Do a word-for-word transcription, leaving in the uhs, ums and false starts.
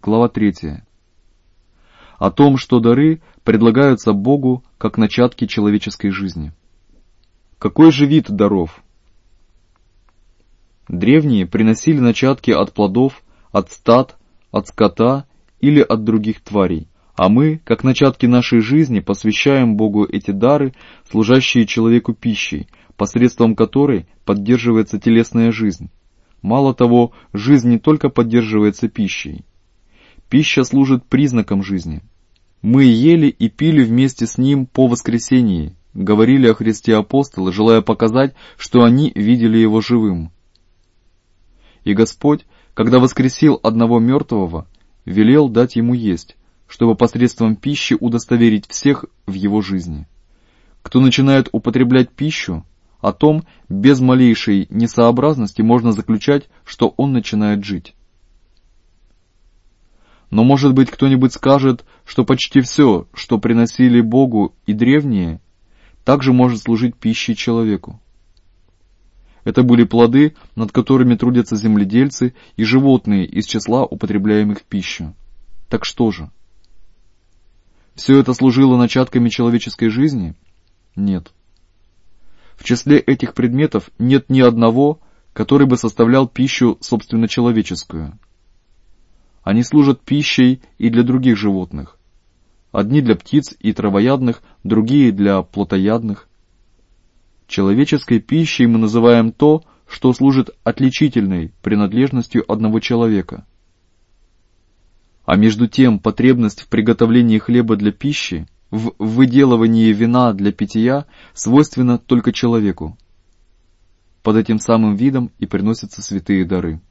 глава третья. О том, что дары предлагаются Богу как начатки человеческой жизни. Какой же вид даров? Древние приносили начатки от плодов, от стад, от скота или от других тварей, а мы, как начатки нашей жизни, посвящаем Богу эти дары, служащие человеку пищей, посредством которой поддерживается телесная жизнь. Мало того, жизнь не только поддерживается пищей. Пища служит признаком жизни. Мы ели и пили вместе с Ним по воскресении, говорили о Христе апостолы, желая показать, что они видели Его живым. И Господь, когда воскресил одного мертвого, велел дать ему есть, чтобы посредством пищи удостоверить всех в его жизни. Кто начинает употреблять пищу, о том без малейшей несообразности можно заключать, что он начинает жить. Но, может быть, кто-нибудь скажет, что почти все, что приносили Богу и древние, также может служить пищей человеку. Это были плоды, над которыми трудятся земледельцы и животные из числа употребляемых в пищу. Так что же? Все это служило начатками человеческой жизни? Нет. В числе этих предметов нет ни одного, который бы составлял пищу собственно человеческую. Они служат пищей и для других животных. Одни для птиц и травоядных, другие для плотоядных. Человеческой пищей мы называем то, что служит отличительной принадлежностью одного человека. А между тем потребность в приготовлении хлеба для пищи, в выделывании вина для питья свойственна только человеку. Под этим самым видом и приносятся святые дары.